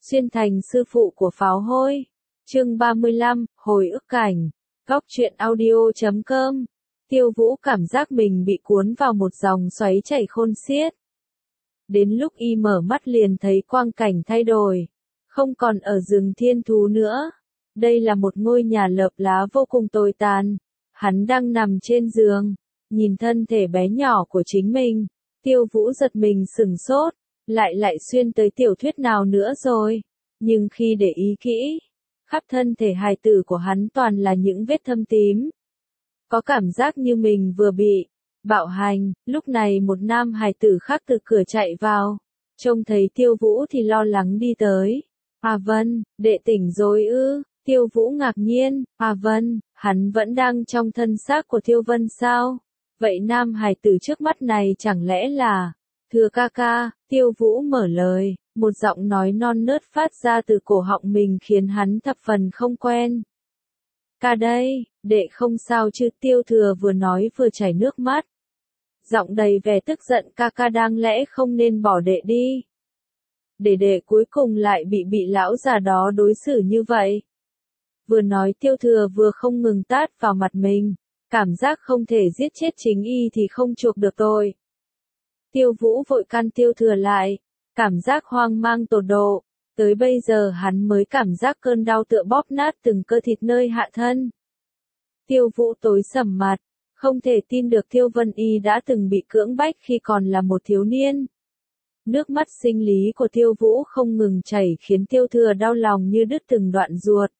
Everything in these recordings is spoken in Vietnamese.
xuyên thành sư phụ của pháo hôi. Chương 35, hồi ức cảnh. Góc truyện audio.com. Tiêu Vũ cảm giác mình bị cuốn vào một dòng xoáy chảy khôn xiết. Đến lúc y mở mắt liền thấy quang cảnh thay đổi. Không còn ở rừng thiên thú nữa. Đây là một ngôi nhà lợp lá vô cùng tồi tàn. Hắn đang nằm trên giường. Nhìn thân thể bé nhỏ của chính mình. Tiêu Vũ giật mình sửng sốt. Lại xuyên tới tiểu thuyết nào nữa rồi. Nhưng khi để ý kỹ, khắp thân thể hài tử của hắn toàn là những vết thâm tím. Có cảm giác như mình vừa bị bạo hành. Lúc này một nam hài tử khác từ cửa chạy vào. Trông thấy Tiêu Vũ thì lo lắng đi tới. À Vân, đệ tỉnh rồi ư? Tiêu Vũ ngạc nhiên. À Vân, hắn vẫn đang trong thân xác của Tiêu Vân sao? Vậy nam hài tử trước mắt này chẳng lẽ là... Thưa ca ca, Tiêu Vũ mở lời, một giọng nói non nớt phát ra từ cổ họng mình khiến hắn thập phần không quen. Ca đây, đệ không sao chứ? Tiêu Thừa vừa nói vừa chảy nước mắt. Giọng đầy vẻ tức giận, ca ca đáng lẽ không nên bỏ đệ đi. Để đệ cuối cùng lại bị lão già đó đối xử như vậy. Vừa nói Tiêu Thừa vừa không ngừng tát vào mặt mình, cảm giác không thể giết chết chính y thì không chuộc được tội. Tiêu Vũ vội can Tiêu Thừa lại, cảm giác hoang mang tột độ, tới bây giờ hắn mới cảm giác cơn đau tựa bóp nát từng cơ thịt nơi hạ thân. Tiêu Vũ tối sầm mặt, không thể tin được Tiêu Vân Y đã từng bị cưỡng bách khi còn là một thiếu niên. Nước mắt sinh lý của Tiêu Vũ không ngừng chảy khiến Tiêu Thừa đau lòng như đứt từng đoạn ruột.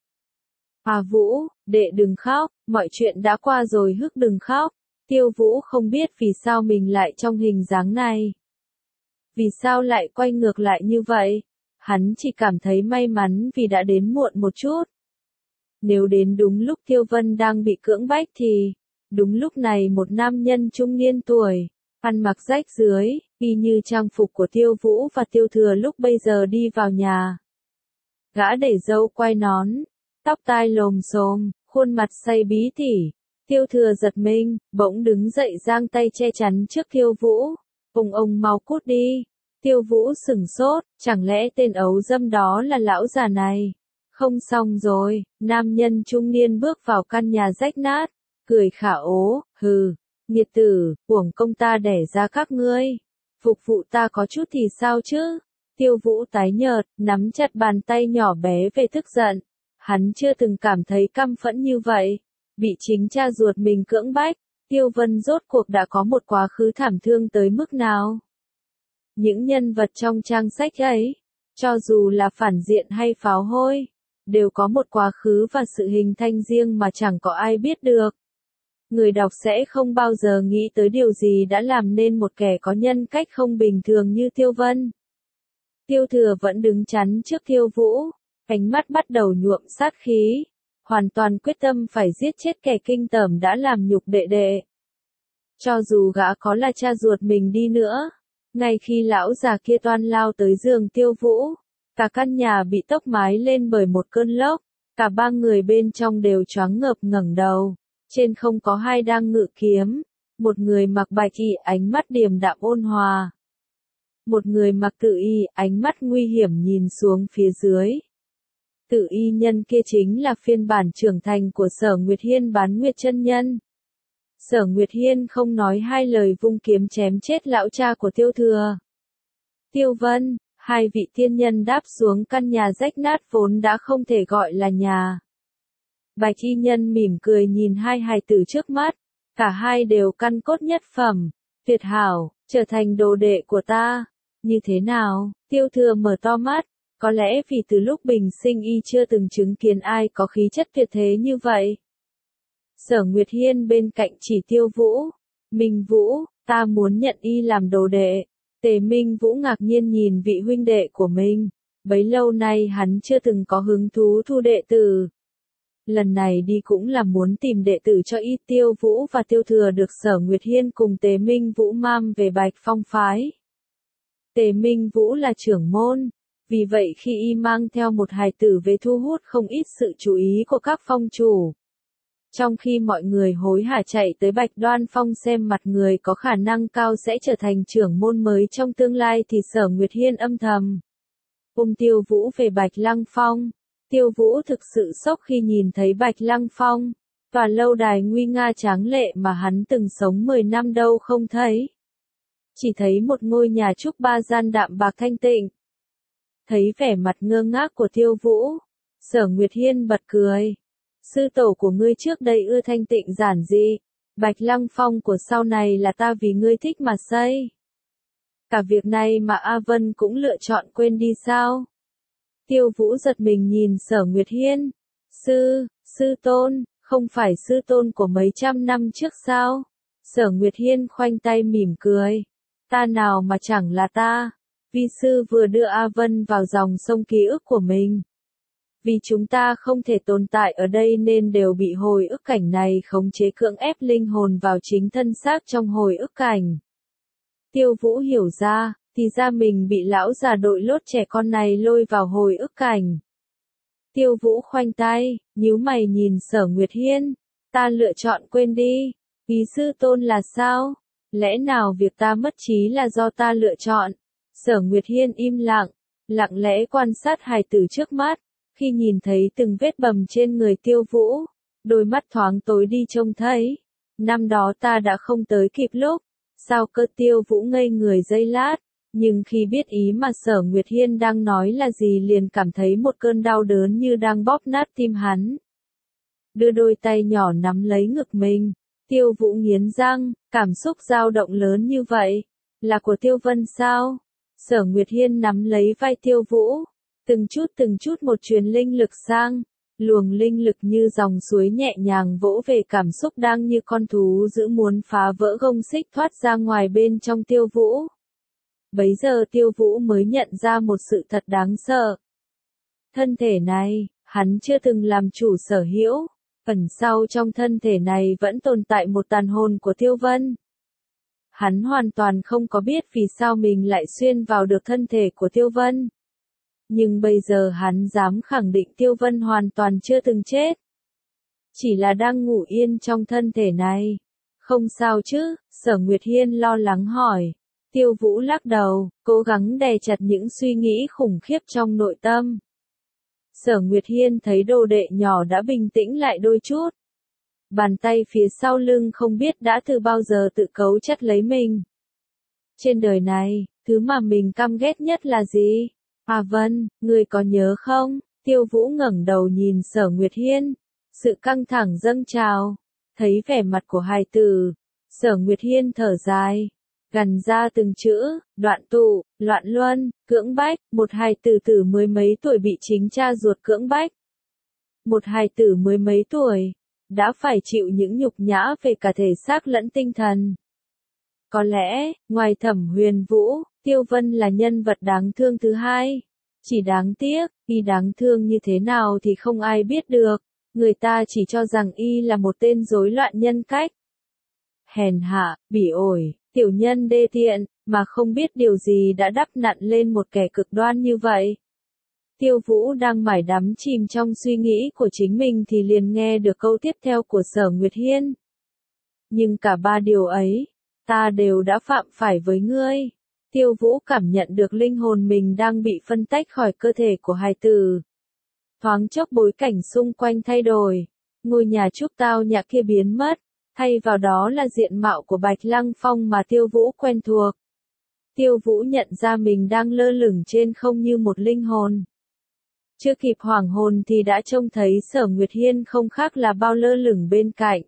À Vũ, đệ đừng khóc, mọi chuyện đã qua rồi, hức đừng khóc. Tiêu Vũ không biết vì sao mình lại trong hình dáng này. Vì sao lại quay ngược lại như vậy? Hắn chỉ cảm thấy may mắn vì đã đến muộn một chút. Nếu đến đúng lúc Tiêu Vân đang bị cưỡng bách thì, đúng lúc này một nam nhân trung niên tuổi, ăn mặc rách rưới, y như trang phục của Tiêu Vũ và Tiêu Thừa lúc bây giờ đi vào nhà. Gã để râu quai nón, tóc tai lồm xồm, khuôn mặt say bí tỉ. Tiêu Thừa giật mình, bỗng đứng dậy giang tay che chắn trước Tiêu Vũ. Ông mau cút đi. Tiêu Vũ sửng sốt, chẳng lẽ tên ấu dâm đó là lão già này? Không xong rồi, nam nhân trung niên bước vào căn nhà rách nát, cười khả ố, hừ, nghiệt tử, uổng công ta đẻ ra các ngươi. Phục vụ ta có chút thì sao chứ? Tiêu Vũ tái nhợt, nắm chặt bàn tay nhỏ bé về tức giận. Hắn chưa từng cảm thấy căm phẫn như vậy. Bị chính cha ruột mình cưỡng bách, Tiêu Vân rốt cuộc đã có một quá khứ thảm thương tới mức nào? Những nhân vật trong trang sách ấy, cho dù là phản diện hay pháo hôi, đều có một quá khứ và sự hình thành riêng mà chẳng có ai biết được. Người đọc sẽ không bao giờ nghĩ tới điều gì đã làm nên một kẻ có nhân cách không bình thường như Tiêu Vân. Tiêu Thừa vẫn đứng chắn trước Tiêu Vũ, ánh mắt bắt đầu nhuộm sát khí. Hoàn toàn quyết tâm phải giết chết kẻ kinh tởm đã làm nhục đệ đệ. Cho dù gã có là cha ruột mình đi nữa, ngay khi lão già kia toan lao tới giường Tiêu Vũ, cả căn nhà bị tốc mái lên bởi một cơn lốc, cả ba người bên trong đều choáng ngợp ngẩng đầu, trên không có hai đang ngự kiếm, một người mặc bạch y ánh mắt điềm đạm ôn hòa, một người mặc tự y ánh mắt nguy hiểm nhìn xuống phía dưới. Tự y nhân kia chính là phiên bản trưởng thành của Sở Nguyệt Hiên Bán Nguyệt chân nhân. Sở Nguyệt Hiên không nói hai lời vung kiếm chém chết lão cha của Tiêu Thừa. Tiêu Vân, hai vị tiên nhân đáp xuống căn nhà rách nát vốn đã không thể gọi là nhà. Bạch y nhân mỉm cười nhìn hai hài tử trước mắt, cả hai đều căn cốt nhất phẩm, tuyệt hảo, trở thành đồ đệ của ta. Như thế nào? Tiêu Thừa mở to mắt. Có lẽ vì từ lúc bình sinh y chưa từng chứng kiến ai có khí chất tuyệt thế như vậy. Sở Nguyệt Hiên bên cạnh chỉ Tiêu Vũ. Minh Vũ, ta muốn nhận y làm đồ đệ. Tề Minh Vũ ngạc nhiên nhìn vị huynh đệ của mình. Bấy lâu nay hắn chưa từng có hứng thú thu đệ tử. Lần này đi cũng là muốn tìm đệ tử cho y. Tiêu Vũ và Tiêu Thừa được Sở Nguyệt Hiên cùng Tề Minh Vũ mang về Bạch Phong phái. Tề Minh Vũ là trưởng môn. Vì vậy khi y mang theo một hài tử về thu hút không ít sự chú ý của các phong chủ. Trong khi mọi người hối hả chạy tới Bạch Đoan Phong xem mặt người có khả năng cao sẽ trở thành trưởng môn mới trong tương lai thì Sở Nguyệt Hiên âm thầm Tiêu Vũ về Bạch Lăng Phong. Tiêu Vũ thực sự sốc khi nhìn thấy Bạch Lăng Phong, tòa lâu đài nguy nga tráng lệ mà hắn từng sống 10 năm đâu không thấy. Chỉ thấy một ngôi nhà trúc 3 gian đạm bạc thanh tịnh. Thấy vẻ mặt ngơ ngác của Tiêu Vũ, Sở Nguyệt Hiên bật cười. Sư tổ của ngươi trước đây ưa thanh tịnh giản dị, Bạch Lăng Phong của sau này là ta vì ngươi thích mà xây. Cả việc này mà A Vân cũng lựa chọn quên đi sao? Tiêu Vũ giật mình nhìn Sở Nguyệt Hiên. Sư tôn, không phải sư tôn của mấy trăm năm trước sao? Sở Nguyệt Hiên khoanh tay mỉm cười. Ta nào mà chẳng là ta. Vi sư vừa đưa A Vân vào dòng sông ký ức của mình. Vì chúng ta không thể tồn tại ở đây nên đều bị hồi ức cảnh này khống chế cưỡng ép linh hồn vào chính thân xác trong hồi ức cảnh. Tiêu Vũ hiểu ra, thì ra mình bị lão già đội lốt trẻ con này lôi vào hồi ức cảnh. Tiêu Vũ khoanh tay, nhíu mày nhìn Sở Nguyệt Hiên. Ta lựa chọn quên đi. Ý sư tôn là sao? Lẽ nào việc ta mất trí là do ta lựa chọn? Sở Nguyệt Hiên im lặng, lặng lẽ quan sát hài tử trước mắt. Khi nhìn thấy từng vết bầm trên người Tiêu Vũ, đôi mắt thoáng tối đi trông thấy. Năm đó ta đã không tới kịp lúc. Sao cơ? Tiêu Vũ ngây người giây lát, nhưng khi biết ý mà Sở Nguyệt Hiên đang nói là gì liền cảm thấy một cơn đau đớn như đang bóp nát tim hắn. Đưa đôi tay nhỏ nắm lấy ngực mình, Tiêu Vũ nghiến răng, cảm xúc dao động lớn như vậy, là của Tiêu Vân sao? Sở Nguyệt Hiên nắm lấy vai Tiêu Vũ, từng chút một truyền linh lực sang. Luồng linh lực như dòng suối nhẹ nhàng vỗ về cảm xúc đang như con thú dữ muốn phá vỡ gông xích thoát ra ngoài bên trong Tiêu Vũ. Bấy giờ Tiêu Vũ mới nhận ra một sự thật đáng sợ. Thân thể này, hắn chưa từng làm chủ sở hữu. Ẩn sau trong thân thể này vẫn tồn tại một tàn hồn của Tiêu Vân. Hắn hoàn toàn không có biết vì sao mình lại xuyên vào được thân thể của Tiêu Vân. Nhưng bây giờ hắn dám khẳng định Tiêu Vân hoàn toàn chưa từng chết. Chỉ là đang ngủ yên trong thân thể này. Không sao chứ? Sở Nguyệt Hiên lo lắng hỏi. Tiêu Vũ lắc đầu, cố gắng đè chặt những suy nghĩ khủng khiếp trong nội tâm. Sở Nguyệt Hiên thấy đồ đệ nhỏ đã bình tĩnh lại đôi chút. Bàn tay phía sau lưng không biết đã từ bao giờ tự cấu chặt lấy mình. Trên đời này, thứ mà mình căm ghét nhất là gì? À Vân, ngươi có nhớ không? Tiêu Vũ ngẩng đầu nhìn Sở Nguyệt Hiên. Sự căng thẳng dâng trào. Thấy vẻ mặt của hài tử. Sở Nguyệt Hiên thở dài. Gằn ra từng chữ, đoạn tụ, loạn luân, cưỡng bách. Một hài tử mới mấy tuổi bị chính cha ruột cưỡng bách. Một hài tử mới mấy tuổi, đã phải chịu những nhục nhã về cả thể xác lẫn tinh thần. Có lẽ, ngoài Thẩm Huyền Vũ, Tiêu Vân là nhân vật đáng thương thứ hai. Chỉ đáng tiếc, y đáng thương như thế nào thì không ai biết được. Người ta chỉ cho rằng y là một tên rối loạn nhân cách. Hèn hạ, bỉ ổi, tiểu nhân đê tiện, mà không biết điều gì đã đắp nặn lên một kẻ cực đoan như vậy. Tiêu Vũ đang mải đắm chìm trong suy nghĩ của chính mình thì liền nghe được câu tiếp theo của Sở Nguyệt Hiên. Nhưng cả ba điều ấy, ta đều đã phạm phải với ngươi. Tiêu Vũ cảm nhận được linh hồn mình đang bị phân tách khỏi cơ thể của hài tử. Thoáng chốc bối cảnh xung quanh thay đổi. Ngôi nhà trúc tao nhã kia biến mất. Thay vào đó là diện mạo của Bạch Lăng Phong mà Tiêu Vũ quen thuộc. Tiêu Vũ nhận ra mình đang lơ lửng trên không như một linh hồn. Chưa kịp hoảng hồn thì đã trông thấy Sở Nguyệt Hiên không khác là bao lơ lửng bên cạnh.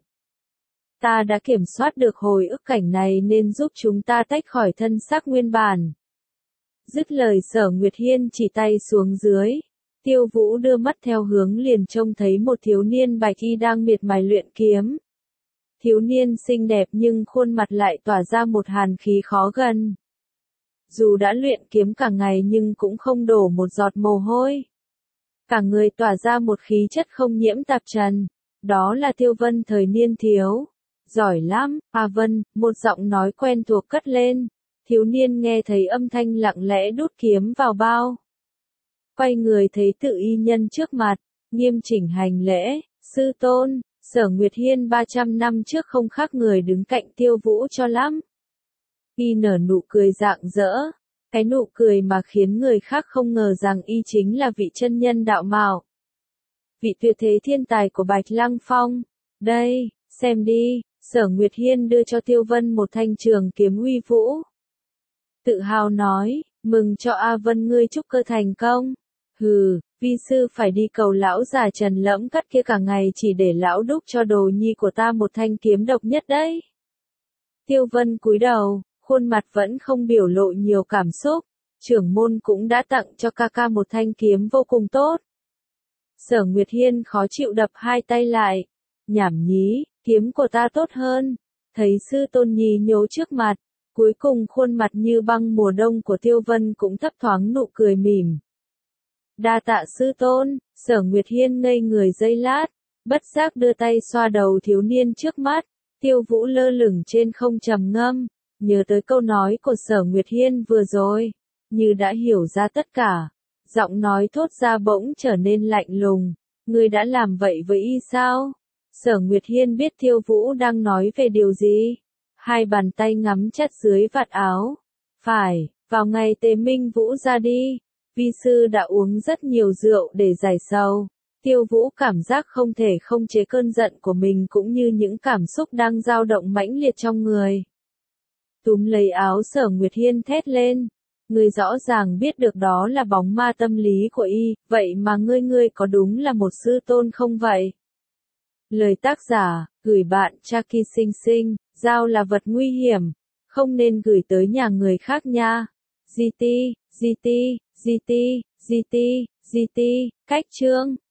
Ta đã kiểm soát được hồi ức cảnh này nên giúp chúng ta tách khỏi thân xác nguyên bản. Dứt lời Sở Nguyệt Hiên chỉ tay xuống dưới. Tiêu Vũ đưa mắt theo hướng liền trông thấy một thiếu niên bạch y đang miệt mài luyện kiếm. Thiếu niên xinh đẹp nhưng khuôn mặt lại tỏa ra một hàn khí khó gần. Dù đã luyện kiếm cả ngày nhưng cũng không đổ một giọt mồ hôi. Cả người tỏa ra một khí chất không nhiễm tạp trần. Đó là Tiêu Vân thời niên thiếu. Giỏi lắm, A Vân, một giọng nói quen thuộc cất lên. Thiếu niên nghe thấy âm thanh lặng lẽ đút kiếm vào bao. Quay người thấy tự y nhân trước mặt, nghiêm chỉnh hành lễ, sư tôn. Sở Nguyệt Hiên 300 năm trước không khác người đứng cạnh Tiêu Vũ cho lắm. Y nở nụ cười rạng rỡ. Cái nụ cười mà khiến người khác không ngờ rằng y chính là vị chân nhân đạo mạo. Vị tuyệt thế thiên tài của Bạch Lăng Phong. Đây, xem đi, Sở Nguyệt Hiên đưa cho Tiêu Vân một thanh trường kiếm uy vũ. Tự hào nói, mừng cho A Vân ngươi trúc cơ thành công. Hừ, vi sư phải đi cầu lão già Trần Lẫm Cắt kia cả ngày chỉ để lão đúc cho đồ nhi của ta một thanh kiếm độc nhất đấy. Tiêu Vân cúi đầu, khuôn mặt vẫn không biểu lộ nhiều cảm xúc. Trưởng môn cũng đã tặng cho ca ca một thanh kiếm vô cùng tốt. Sở Nguyệt Hiên khó chịu đập hai tay lại. Nhảm nhí, kiếm của ta tốt hơn. Thấy sư tôn nhi nhố trước mặt, cuối cùng khuôn mặt như băng mùa đông của Tiêu Vân cũng thấp thoáng nụ cười mỉm. Đa tạ sư tôn. Sở Nguyệt Hiên ngây người giây lát, bất giác đưa tay xoa đầu thiếu niên trước mắt. Tiêu Vũ lơ lửng trên không trầm ngâm, nhớ tới câu nói của Sở Nguyệt Hiên vừa rồi, như đã hiểu ra tất cả. Giọng nói thốt ra bỗng trở nên lạnh lùng. Ngươi đã làm vậy với y sao? Sở Nguyệt Hiên biết Tiêu Vũ đang nói về điều gì. Hai bàn tay ngắm chặt dưới vạt áo. Phải, vào ngày Tề Minh Vũ ra đi, vi sư đã uống rất nhiều rượu để giải sầu. Tiêu Vũ cảm giác không thể không chế cơn giận của mình cũng như những cảm xúc đang dao động mãnh liệt trong người. Túm lấy áo Sở Nguyệt Hiên thét lên. Ngươi rõ ràng biết được đó là bóng ma tâm lý của y, vậy mà ngươi có đúng là một sư tôn không vậy? Lời tác giả, gửi bạn Chaki Sinh Sinh, dao là vật nguy hiểm, không nên gửi tới nhà người khác nha. GT, GT, GT, GT, GT, cách chương.